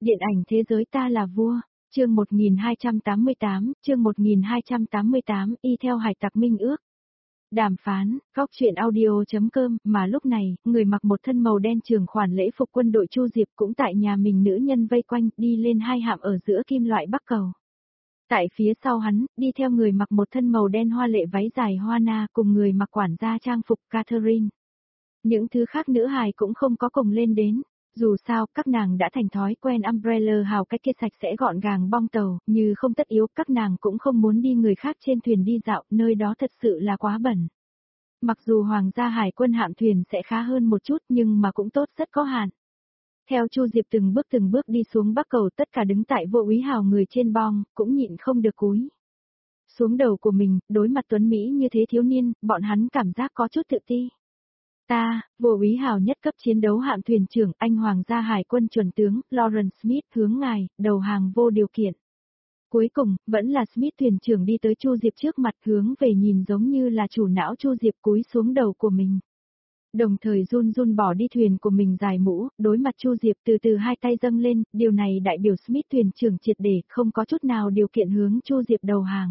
Điện ảnh thế giới ta là vua, chương 1288, y theo hải tặc minh ước. Đàm phán, góc truyện audio.com, mà lúc này, người mặc một thân màu đen trưởng khoản lễ phục quân đội Chu Diệp cũng tại nhà mình nữ nhân vây quanh, đi lên hai hạm ở giữa kim loại bắc cầu. Tại phía sau hắn, đi theo người mặc một thân màu đen hoa lệ váy dài hoa na cùng người mặc quản gia trang phục Catherine. Những thứ khác nữ hài cũng không có cùng lên đến. Dù sao, các nàng đã thành thói quen Umbrella hào cách kia sạch sẽ gọn gàng bong tàu, như không tất yếu, các nàng cũng không muốn đi người khác trên thuyền đi dạo, nơi đó thật sự là quá bẩn. Mặc dù Hoàng gia Hải quân hạm thuyền sẽ khá hơn một chút nhưng mà cũng tốt rất có hạn. Theo Chu Diệp từng bước đi xuống bắc cầu, tất cả đứng tại vô úy hào người trên bong, cũng nhịn không được cúi xuống đầu của mình, đối mặt tuấn Mỹ như thế thiếu niên, bọn hắn cảm giác có chút tự ti. Ta, vô úy hào nhất cấp chiến đấu hạm thuyền trưởng, anh Hoàng gia Hải quân chuẩn tướng, Lawrence Smith hướng ngài, đầu hàng vô điều kiện. Cuối cùng, vẫn là Smith thuyền trưởng đi tới Chu Diệp trước mặt hướng về nhìn giống như là chủ não Chu Diệp cúi xuống đầu của mình. Đồng thời run run bỏ đi thuyền của mình dài mũ, đối mặt Chu Diệp từ từ hai tay dâng lên, điều này đại biểu Smith thuyền trưởng triệt để, không có chút nào điều kiện hướng Chu Diệp đầu hàng.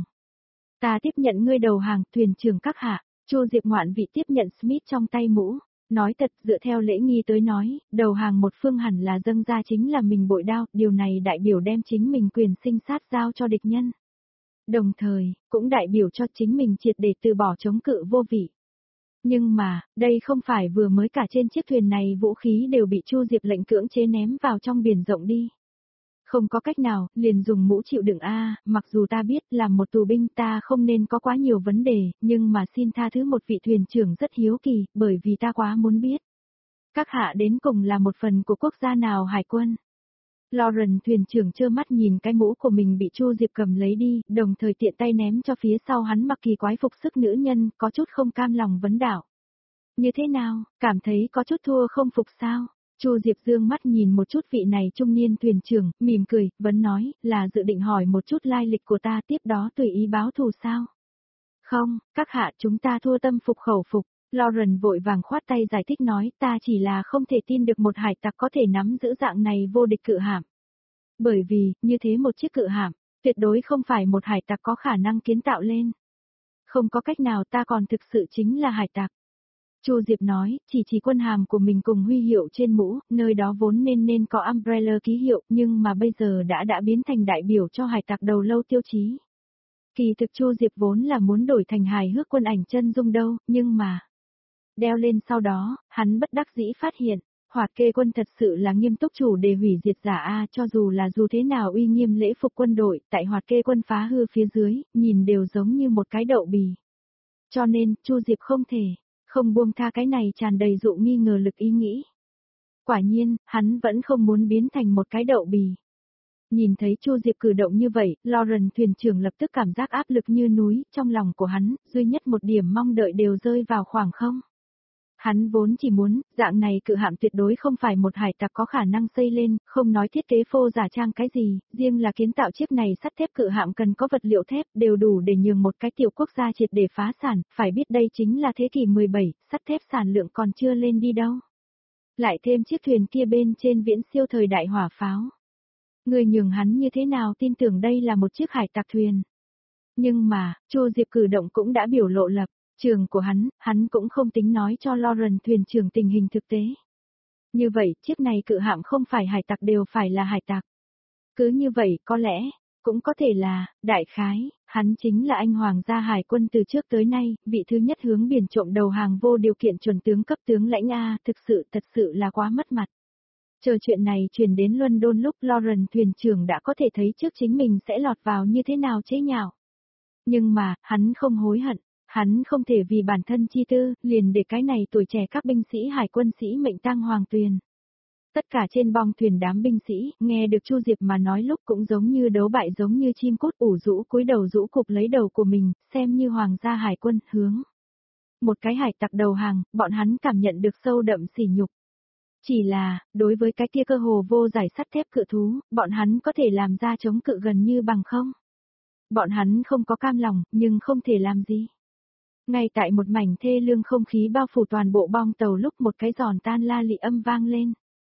Ta tiếp nhận ngươi đầu hàng, thuyền trưởng các hạ. Chu Diệp ngoạn vị tiếp nhận Smith trong tay mũ, nói thật dựa theo lễ nghi tới nói, đầu hàng một phương hẳn là dâng ra chính là mình bội đao, điều này đại biểu đem chính mình quyền sinh sát giao cho địch nhân. Đồng thời, cũng đại biểu cho chính mình triệt để từ bỏ chống cự vô vị. Nhưng mà, đây không phải vừa mới cả trên chiếc thuyền này vũ khí đều bị Chu Diệp lệnh cưỡng chế ném vào trong biển rộng đi. Không có cách nào, liền dùng mũ chịu đựng mặc dù ta biết làm một tù binh ta không nên có quá nhiều vấn đề, nhưng mà xin tha thứ một vị thuyền trưởng rất hiếu kỳ, bởi vì ta quá muốn biết. Các hạ đến cùng là một phần của quốc gia nào hải quân? Lawrence thuyền trưởng trơ mắt nhìn cái mũ của mình bị Chu Diệp cầm lấy đi, đồng thời tiện tay ném cho phía sau hắn mặc kỳ quái phục sức nữ nhân, có chút không cam lòng vấn đảo. Như thế nào, cảm thấy có chút thua không phục sao? Chu Diệp dương mắt nhìn một chút vị này trung niên thuyền trưởng, mỉm cười, vẫn nói, là dự định hỏi một chút lai lịch của ta tiếp đó tùy ý báo thù sao? Không, các hạ chúng ta thua tâm phục khẩu phục. Lawrence vội vàng khoát tay giải thích nói, ta chỉ là không thể tin được một hải tặc có thể nắm giữ dạng này vô địch cự hạm. Bởi vì, như thế một chiếc cự hạm, tuyệt đối không phải một hải tặc có khả năng kiến tạo lên. Không có cách nào, ta còn thực sự chính là hải tặc. Chu Diệp nói, chỉ quân hàm của mình cùng huy hiệu trên mũ, nơi đó vốn nên có Umbrella ký hiệu, nhưng mà bây giờ đã biến thành đại biểu cho hải tặc đầu lâu tiêu chí. Kỳ thực Chu Diệp vốn là muốn đổi thành hài hước quân ảnh chân dung đâu, nhưng mà đeo lên sau đó, hắn bất đắc dĩ phát hiện, Hoạt Kê quân thật sự là nghiêm túc chủ đề hủy diệt giả cho dù thế nào uy nghiêm lễ phục quân đội, tại Hoạt Kê quân phá hư phía dưới, nhìn đều giống như một cái đậu bì. Cho nên, Chu Diệp không buông tha cái này tràn đầy dụ nghi ngờ lực ý nghĩ. Quả nhiên, hắn vẫn không muốn biến thành một cái đậu bì. Nhìn thấy Chu Diệp cử động như vậy, Lawrence thuyền trưởng lập tức cảm giác áp lực như núi, trong lòng của hắn, duy nhất một điểm mong đợi đều rơi vào khoảng không. Hắn vốn chỉ muốn, dạng này cự hạm tuyệt đối không phải một hải tặc có khả năng xây lên, không nói thiết kế phô giả trang cái gì, riêng là kiến tạo chiếc này sắt thép cự hạm cần có vật liệu thép đều đủ để nhường một cái tiểu quốc gia triệt để phá sản, phải biết đây chính là thế kỷ 17, sắt thép sản lượng còn chưa lên đi đâu. Lại thêm chiếc thuyền kia bên trên viễn siêu thời đại hỏa pháo. Người nhường hắn như thế nào tin tưởng đây là một chiếc hải tặc thuyền. Nhưng mà, Chu Diệp cử động cũng đã biểu lộ lập trường của hắn cũng không tính nói cho Lawrence thuyền trưởng tình hình thực tế. Như vậy, chiếc này cự hạm không phải hải tặc đều phải là hải tặc. Cứ như vậy, có lẽ, cũng có thể là, đại khái, hắn chính là anh Hoàng gia Hải quân từ trước tới nay, vị thứ nhất hướng biển trộm đầu hàng vô điều kiện chuẩn tướng cấp tướng lãnh thật sự là quá mất mặt. Chờ chuyện này truyền đến London lúc Lawrence thuyền trưởng đã có thể thấy trước chính mình sẽ lọt vào như thế nào chế nhạo. Nhưng mà, hắn không hối hận. Hắn không thể vì bản thân chi tư, liền để cái này tuổi trẻ các binh sĩ hải quân sĩ mệnh tang hoàng tuyền. Tất cả trên bong thuyền đám binh sĩ, nghe được Chu Diệp mà nói lúc cũng giống như đấu bại giống như chim cút ủ rũ cúi đầu rũ cục lấy đầu của mình, xem như Hoàng gia Hải quân hướng. Một cái hải tặc đầu hàng, bọn hắn cảm nhận được sâu đậm sỉ nhục. Chỉ là, đối với cái kia cơ hồ vô giải sắt thép cự thú, bọn hắn có thể làm ra chống cự gần như bằng không. Bọn hắn không có cam lòng, nhưng không thể làm gì. Ngay tại một mảnh thê lương không khí bao phủ toàn bộ bong tàu lúc một cái giòn tan la lị âm vang lên.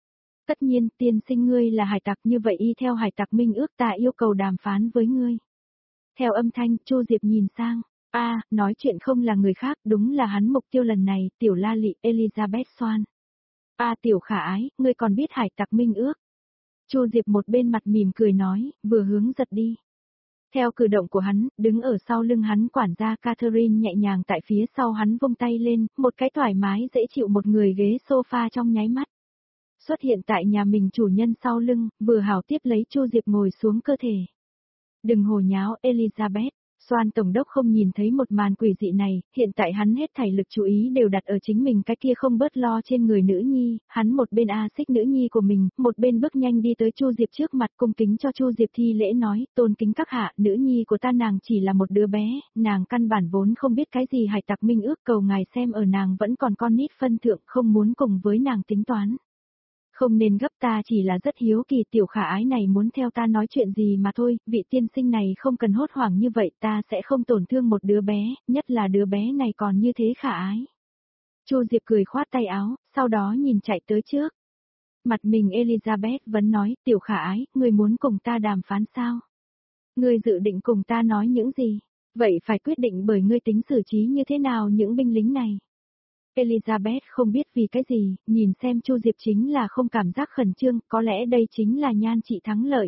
Tất nhiên, tiên sinh ngươi là hải tặc, như vậy y theo hải tặc minh ước ta yêu cầu đàm phán với ngươi. Theo âm thanh, Chu Diệp nhìn sang. Nói chuyện không là người khác, đúng là hắn mục tiêu lần này, tiểu la lị Elizabeth Swan. Tiểu khả ái, ngươi còn biết hải tặc minh ước. Chu Diệp một bên mặt mỉm cười nói, vừa hướng giật đi. Theo cử động của hắn, đứng ở sau lưng hắn quản gia Catherine nhẹ nhàng tại phía sau hắn vung tay lên, một cái thoải mái dễ chịu một người ghế sofa trong nháy mắt. Xuất hiện tại nhà mình chủ nhân sau lưng, vừa hảo tiếp lấy Chu Diệp ngồi xuống cơ thể. Đừng hồ nháo Elizabeth, Swan tổng đốc không nhìn thấy một màn quỷ dị này, hiện tại hắn hết thảy lực chú ý đều đặt ở chính mình cái kia không bớt lo trên người nữ nhi, hắn một bên xích nữ nhi của mình, một bên bước nhanh đi tới Chu Diệp trước mặt cung kính cho Chu Diệp thi lễ nói, tôn kính các hạ, nữ nhi của ta nàng chỉ là một đứa bé, nàng căn bản vốn không biết cái gì hải tặc minh ước, cầu ngài xem ở nàng vẫn còn con nít phân thượng, không muốn cùng với nàng tính toán. Không nên gấp, ta chỉ là rất hiếu kỳ tiểu khả ái này muốn theo ta nói chuyện gì mà thôi, vị tiên sinh này không cần hốt hoảng như vậy, ta sẽ không tổn thương một đứa bé, nhất là đứa bé này còn như thế khả ái. Chu Diệp cười khoát tay áo, sau đó nhìn chạy tới trước. Mặt mình Elizabeth vẫn nói, tiểu khả ái, ngươi muốn cùng ta đàm phán sao? Ngươi dự định cùng ta nói những gì? Vậy phải quyết định bởi ngươi tính xử trí như thế nào những binh lính này. Elizabeth không biết vì cái gì, nhìn xem Chu Diệp chính là không cảm giác khẩn trương, có lẽ đây chính là nhan trị thắng lợi.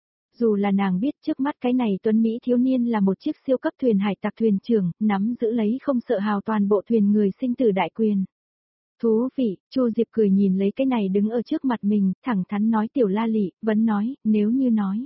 Dù là nàng biết trước mắt cái này tuấn Mỹ thiếu niên là một chiếc siêu cấp thuyền hải tặc thuyền trưởng, nắm giữ lấy không sợ hào toàn bộ thuyền người sinh tử đại quyền. Thú vị, Chu Diệp cười nhìn lấy cái này đứng ở trước mặt mình, thẳng thắn nói tiểu la lị, vẫn nói, nếu như nói.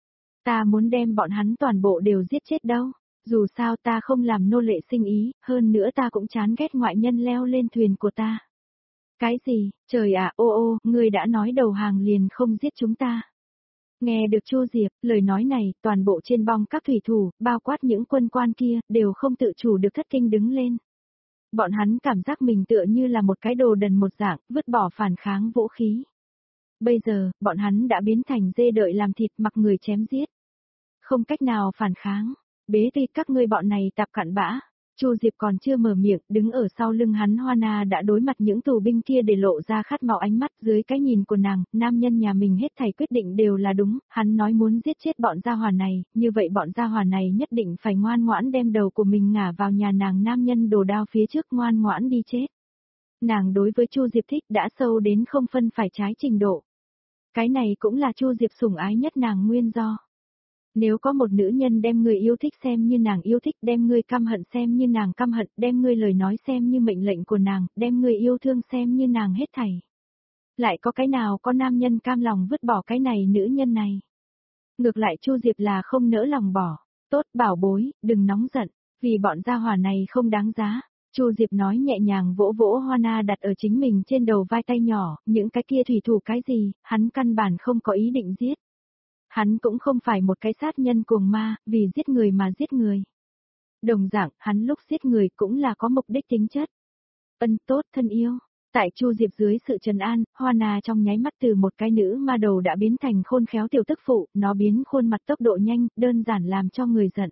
Ta muốn đem bọn hắn toàn bộ đều giết chết đâu. Dù sao ta không làm nô lệ sinh ý, hơn nữa ta cũng chán ghét ngoại nhân leo lên thuyền của ta. Cái gì, trời ạ, ngươi đã nói đầu hàng liền không giết chúng ta. Nghe được Chu Diệp, lời nói này, toàn bộ trên bong các thủy thủ, bao quát những quân quan kia, đều không tự chủ được thất kinh đứng lên. Bọn hắn cảm giác mình tựa như là một cái đồ đần một dạng, vứt bỏ phản kháng vũ khí. Bây giờ, bọn hắn đã biến thành dê đợi làm thịt mặc người chém giết. Không cách nào phản kháng. Bế ti các ngươi bọn này tạp cặn bã. Chu Diệp còn chưa mở miệng, đứng ở sau lưng hắn Hoa đã đối mặt những tù binh kia để lộ ra khát máu ánh mắt dưới cái nhìn của nàng, nam nhân nhà mình hết thảy quyết định đều là đúng, hắn nói muốn giết chết bọn gia hỏa này, như vậy bọn gia hỏa này nhất định phải ngoan ngoãn đem đầu của mình ngả vào nhà nàng nam nhân đồ đao phía trước ngoan ngoãn đi chết. Nàng đối với Chu Diệp thích đã sâu đến không phân phải trái trình độ. Cái này cũng là Chu Diệp sủng ái nhất nàng nguyên do. Nếu có một nữ nhân đem người yêu thích xem như nàng yêu thích, đem người căm hận xem như nàng căm hận, đem người lời nói xem như mệnh lệnh của nàng, đem người yêu thương xem như nàng hết thảy. Lại có cái nào có nam nhân cam lòng vứt bỏ cái này nữ nhân này. Ngược lại Chu Diệp là không nỡ lòng bỏ. Tốt bảo bối, đừng nóng giận, vì bọn gia hỏa này không đáng giá. Chu Diệp nói nhẹ nhàng vỗ vỗ Hoa đặt ở chính mình trên đầu vai tay nhỏ, những cái kia thủy thủ cái gì, hắn căn bản không có ý định giết. Hắn cũng không phải một cái sát nhân cuồng ma, vì giết người mà giết người. Đồng dạng, hắn lúc giết người cũng là có mục đích tính chất. Ân tốt thân yêu. Tại Chu Diệp dưới sự trấn an, Hoa trong nháy mắt từ một cái nữ ma đầu đã biến thành khôn khéo tiểu tức phụ, nó biến khuôn mặt tốc độ nhanh, đơn giản làm cho người giận.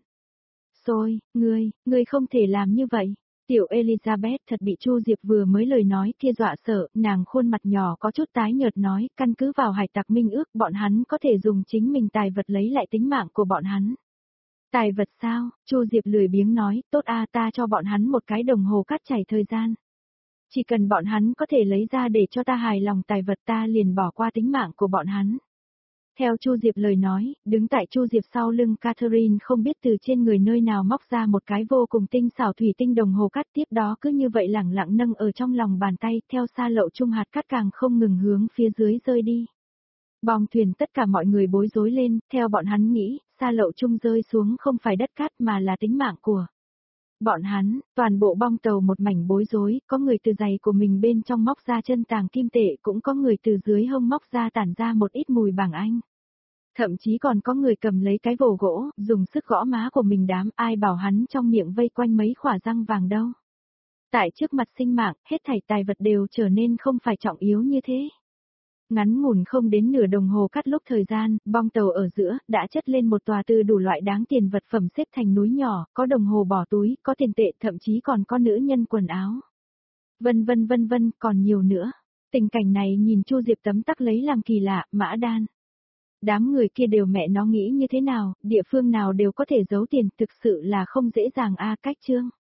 Xôi, ngươi không thể làm như vậy. Tiểu Elizabeth thật bị Chu Diệp vừa mới lời nói kia dọa sợ, nàng khuôn mặt nhỏ có chút tái nhợt nói, căn cứ vào hải tặc minh ước bọn hắn có thể dùng chính mình tài vật lấy lại tính mạng của bọn hắn. Tài vật sao? Chu Diệp lười biếng nói, tốt ta cho bọn hắn một cái đồng hồ cắt chảy thời gian. Chỉ cần bọn hắn có thể lấy ra để cho ta hài lòng tài vật ta liền bỏ qua tính mạng của bọn hắn. Theo Chu Diệp lời nói, đứng tại Chu Diệp sau lưng Catherine không biết từ trên người nơi nào móc ra một cái vô cùng tinh xảo thủy tinh đồng hồ cắt tiếp đó cứ như vậy lẳng lặng nâng ở trong lòng bàn tay, theo xa lậu trung hạt cắt càng không ngừng hướng phía dưới rơi đi. Bong thuyền tất cả mọi người bối rối lên, theo bọn hắn nghĩ, xa lậu trung rơi xuống không phải đất cát mà là tính mạng của bọn hắn. Toàn bộ bong tàu một mảnh bối rối, có người từ giày của mình bên trong móc ra chân tàng kim tệ, cũng có người từ dưới hông móc ra tản ra một ít mùi bảng Anh. Thậm chí còn có người cầm lấy cái vồ gỗ, dùng sức gõ má của mình đám, ai bảo hắn trong miệng vây quanh mấy khỏa răng vàng đâu. Tại trước mặt sinh mạng, hết thảy tài vật đều trở nên không phải trọng yếu như thế. Ngắn ngủn không đến nửa đồng hồ cắt lúc thời gian, bong tàu ở giữa, đã chất lên một tòa từ đủ loại đáng tiền vật phẩm xếp thành núi nhỏ, có đồng hồ bỏ túi, có tiền tệ, thậm chí còn có nữ nhân quần áo. Vân vân, còn nhiều nữa. Tình cảnh này nhìn Chu Diệp tấm tắc lấy làm kỳ lạ, Mã Đan. Đám người kia đều mẹ nó nghĩ như thế nào, địa phương nào đều có thể giấu tiền, thực sự là không dễ dàng a. Cách chương.